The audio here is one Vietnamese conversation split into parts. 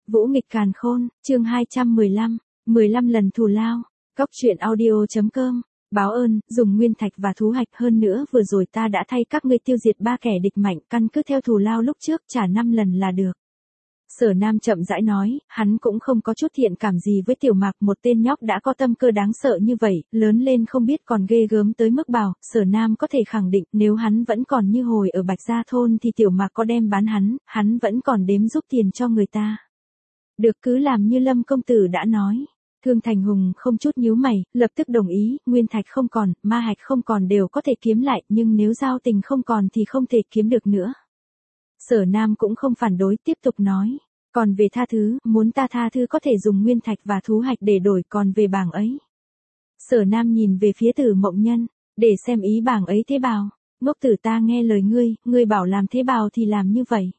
Vũ nghịch càn khôn, chương 215, 15 lần thù lao. Cóc truyện audio.com. Báo ơn, dùng nguyên thạch và thú hạch, hơn nữa vừa rồi ta đã thay các ngươi tiêu diệt 3 kẻ địch mạnh, căn cứ theo thù lao lúc trước trả 5 lần là được. Sở Nam chậm rãi nói, hắn cũng không có chút thiện cảm gì với Tiểu Mạc, một tên nhóc đã có tâm cơ đáng sợ như vậy, lớn lên không biết còn ghê gớm tới mức nào. Sở Nam có thể khẳng định nếu hắn vẫn còn như hồi ở Bạch Gia Thôn thì Tiểu Mạc có đem bán hắn vẫn còn đếm giúp tiền cho người ta. Được, cứ làm như Lâm công tử đã nói. Thương Thành Hùng không chút nhíu mày, lập tức đồng ý, nguyên thạch không còn, ma hạch không còn đều có thể kiếm lại, nhưng nếu giao tình không còn thì không thể kiếm được nữa. Sở Nam cũng không phản đối, tiếp tục nói. Còn về tha thứ, muốn ta tha thứ có thể dùng nguyên thạch và thú hạch để đổi, còn về bảng ấy. Sở Nam nhìn về phía Tử Mộng Nhân, để xem ý bảng ấy thế bào. Ngốc tử, ta nghe lời ngươi bảo làm thế bào thì làm như vậy.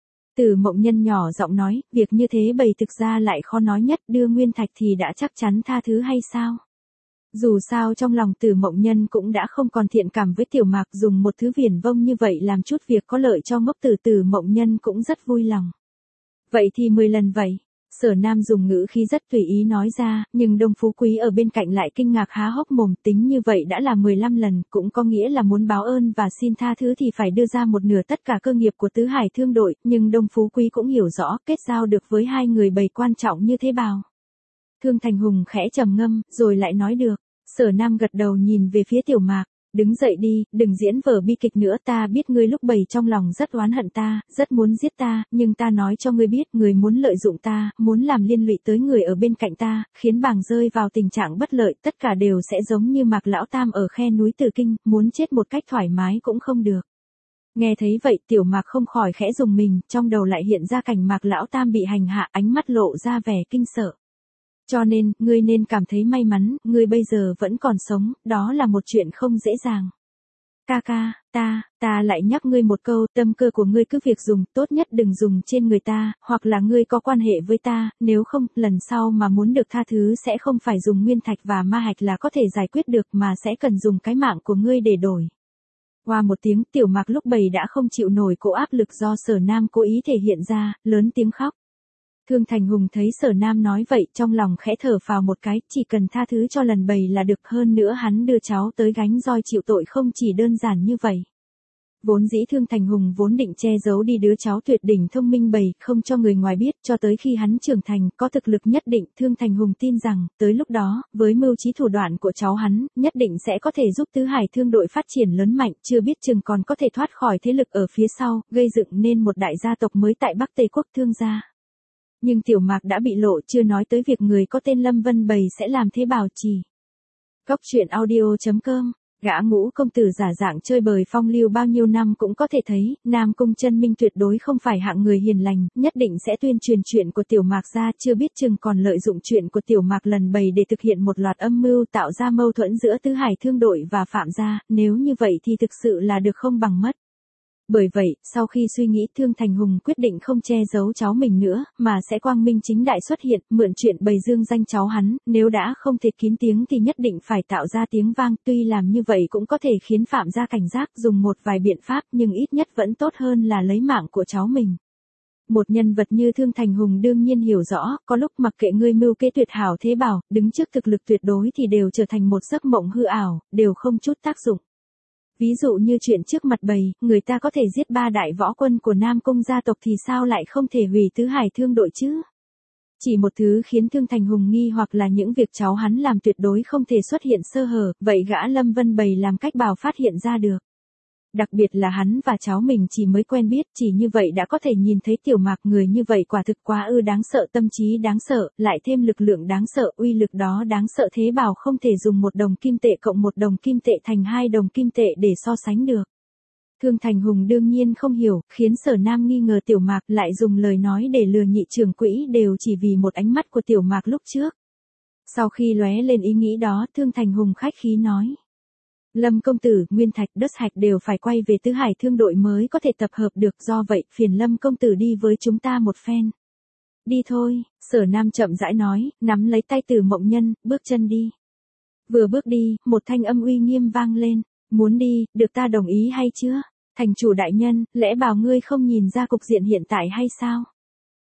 Tử Mộng Nhân nhỏ giọng nói, việc như thế bầy thực ra lại khó nói nhất, đưa nguyên thạch thì đã chắc chắn tha thứ hay sao? Dù sao trong lòng Tử Mộng Nhân cũng đã không còn thiện cảm với Tiểu Mạc, dùng một thứ viển vông như vậy làm chút việc có lợi cho ngốc tử, Tử Mộng Nhân cũng rất vui lòng. Vậy thì 10 lần vậy. Sở Nam dùng ngữ khí rất tùy ý nói ra, nhưng Đông Phú Quý ở bên cạnh lại kinh ngạc há hốc mồm, tính như vậy đã là 15 lần, cũng có nghĩa là muốn báo ơn và xin tha thứ thì phải đưa ra một nửa tất cả cơ nghiệp của Tứ Hải Thương đội, nhưng Đông Phú Quý cũng hiểu rõ, kết giao được với hai người bầy quan trọng như thế bào. Thương Thành Hùng khẽ trầm ngâm, rồi lại nói được. Sở Nam gật đầu nhìn về phía Tiểu Mạc. Đứng dậy đi, đừng diễn vở bi kịch nữa, ta biết ngươi lúc bầy trong lòng rất oán hận ta, rất muốn giết ta, nhưng ta nói cho ngươi biết, người muốn lợi dụng ta, muốn làm liên lụy tới người ở bên cạnh ta, khiến bảng rơi vào tình trạng bất lợi, tất cả đều sẽ giống như Mạc Lão Tam ở khe núi Tử Kinh, muốn chết một cách thoải mái cũng không được. Nghe thấy vậy, Tiểu Mạc không khỏi khẽ rùng mình, trong đầu lại hiện ra cảnh Mạc Lão Tam bị hành hạ, ánh mắt lộ ra vẻ kinh sợ. Cho nên, ngươi nên cảm thấy may mắn, ngươi bây giờ vẫn còn sống, đó là một chuyện không dễ dàng. Ca ca, ta lại nhắc ngươi một câu, tâm cơ của ngươi cứ việc dùng, tốt nhất đừng dùng trên người ta, hoặc là ngươi có quan hệ với ta, nếu không, lần sau mà muốn được tha thứ sẽ không phải dùng nguyên thạch và ma hạch là có thể giải quyết được mà sẽ cần dùng cái mạng của ngươi để đổi. Qua một tiếng, Tiểu Mạc lúc bầy đã không chịu nổi cỗ áp lực do Sở Nam cố ý thể hiện ra, lớn tiếng khóc. Thương Thành Hùng thấy Sở Nam nói vậy, trong lòng khẽ thở phào một cái, chỉ cần tha thứ cho lần bầy là được, hơn nữa hắn đưa cháu tới gánh roi chịu tội không chỉ đơn giản như vậy. Vốn dĩ Thương Thành Hùng vốn định che giấu đi đứa cháu tuyệt đỉnh thông minh bầy, không cho người ngoài biết, cho tới khi hắn trưởng thành, có thực lực nhất định, Thương Thành Hùng tin rằng, tới lúc đó, với mưu trí thủ đoạn của cháu hắn, nhất định sẽ có thể giúp Tứ Hải Thương đội phát triển lớn mạnh, chưa biết chừng còn có thể thoát khỏi thế lực ở phía sau, gây dựng nên một đại gia tộc mới tại Bắc Tây Quốc Thương gia. Nhưng Tiểu Mạc đã bị lộ, chưa nói tới việc người có tên Lâm Vân Bầy sẽ làm thế bào chỉ. Cóc truyện audio.com. Gã Ngũ công tử giả dạng chơi bời phong lưu bao nhiêu năm cũng có thể thấy, Nam Cung Chân Minh tuyệt đối không phải hạng người hiền lành, nhất định sẽ tuyên truyền chuyện của Tiểu Mạc ra, chưa biết chừng còn lợi dụng chuyện của Tiểu Mạc lần bầy để thực hiện một loạt âm mưu tạo ra mâu thuẫn giữa Tứ Hải Thương đội và Phạm gia, nếu như vậy thì thực sự là được không bằng mất. Bởi vậy, sau khi suy nghĩ, Thương Thành Hùng quyết định không che giấu cháu mình nữa, mà sẽ quang minh chính đại xuất hiện, mượn chuyện bầy dương danh cháu hắn, nếu đã không thể kín tiếng thì nhất định phải tạo ra tiếng vang, tuy làm như vậy cũng có thể khiến Phạm gia cảnh giác, dùng một vài biện pháp, nhưng ít nhất vẫn tốt hơn là lấy mạng của cháu mình. Một nhân vật như Thương Thành Hùng đương nhiên hiểu rõ, có lúc mặc kệ ngươi mưu kế tuyệt hảo thế bảo, đứng trước thực lực tuyệt đối thì đều trở thành một giấc mộng hư ảo, đều không chút tác dụng. Ví dụ như chuyện trước mặt bầy, người ta có thể giết 3 đại võ quân của Nam Cung gia tộc thì sao lại không thể hủy Tứ Hải Thương đội chứ? Chỉ một thứ khiến Thương Thành Hùng nghi hoặc là những việc cháu hắn làm tuyệt đối không thể xuất hiện sơ hở, vậy gã Lâm Vân Bầy làm cách bảo phát hiện ra được. Đặc biệt là hắn và cháu mình chỉ mới quen biết, chỉ như vậy đã có thể nhìn thấy Tiểu Mạc, người như vậy quả thực quá đáng sợ, tâm trí đáng sợ, lại thêm lực lượng đáng sợ, uy lực đó đáng sợ thế bảo không thể dùng 1 đồng kim tệ cộng 1 đồng kim tệ thành 2 đồng kim tệ để so sánh được. Thương Thành Hùng đương nhiên không hiểu, khiến Sở Nam nghi ngờ Tiểu Mạc, lại dùng lời nói để lừa Nhị trưởng quỹ đều chỉ vì một ánh mắt của Tiểu Mạc lúc trước. Sau khi lóe lên ý nghĩ đó, Thương Thành Hùng khách khí nói. Lâm công tử, nguyên thạch, đất hạch đều phải quay về Tứ Hải Thương đội mới có thể tập hợp được, do vậy, phiền Lâm công tử đi với chúng ta một phen. Đi thôi, Sở Nam chậm rãi nói, nắm lấy tay Tử Mộng Nhân, bước chân đi. Vừa bước đi, một thanh âm uy nghiêm vang lên, muốn đi, được ta đồng ý hay chưa? Thành chủ đại nhân, lẽ bảo ngươi không nhìn ra cục diện hiện tại hay sao?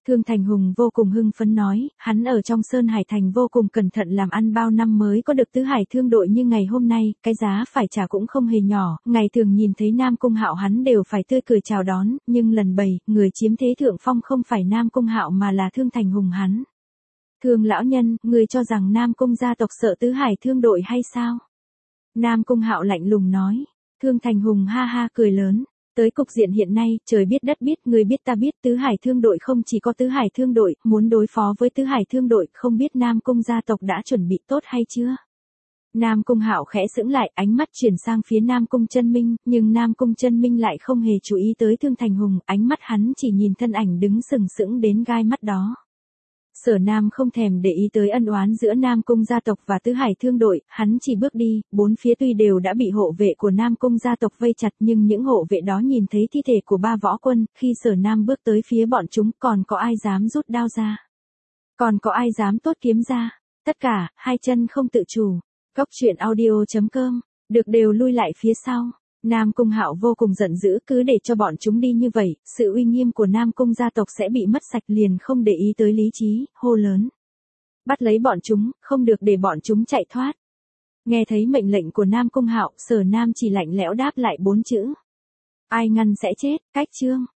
Thương Thành Hùng vô cùng hưng phấn nói, hắn ở trong Sơn Hải Thành vô cùng cẩn thận làm ăn bao năm mới có được tứ hải thương đội như ngày hôm nay, cái giá phải trả cũng không hề nhỏ, ngày thường nhìn thấy Nam Cung Hạo hắn đều phải tươi cười chào đón, nhưng lần bày, người chiếm thế thượng phong không phải Nam Cung Hạo mà là Thương Thành Hùng hắn. Thương lão nhân, người cho rằng Nam Cung gia tộc sợ tứ hải thương đội hay sao? Nam Cung Hạo lạnh lùng nói. Thương Thành Hùng ha ha cười lớn. Tới cục diện hiện nay, trời biết đất biết, người biết ta biết, tứ hải thương đội không chỉ có tứ hải thương đội, muốn đối phó với tứ hải thương đội, không biết Nam Cung gia tộc đã chuẩn bị tốt hay chưa? Nam Cung Hạo khẽ sững lại, ánh mắt chuyển sang phía Nam Cung Chân Minh, nhưng Nam Cung Chân Minh lại không hề chú ý tới Thương Thành Hùng, ánh mắt hắn chỉ nhìn thân ảnh đứng sừng sững đến gai mắt đó. Sở Nam không thèm để ý tới ân oán giữa Nam Cung gia tộc và tứ hải thương đội, hắn chỉ bước đi, bốn phía tuy đều đã bị hộ vệ của Nam Cung gia tộc vây chặt nhưng những hộ vệ đó nhìn thấy thi thể của ba võ quân, khi Sở Nam bước tới phía bọn chúng còn có ai dám rút đao ra. Còn có ai dám tốt kiếm ra. Tất cả, hai chân không tự chủ. Góc truyện audio.com, được đều lui lại phía sau. Nam Cung Hạo vô cùng giận dữ, cứ để cho bọn chúng đi như vậy, sự uy nghiêm của Nam Cung gia tộc sẽ bị mất sạch, liền không để ý tới lý trí, hô lớn. Bắt lấy bọn chúng, không được để bọn chúng chạy thoát. Nghe thấy mệnh lệnh của Nam Cung Hạo, Sở Nam chỉ lạnh lẽo đáp lại 4 chữ. Ai ngăn sẽ chết, cách chương.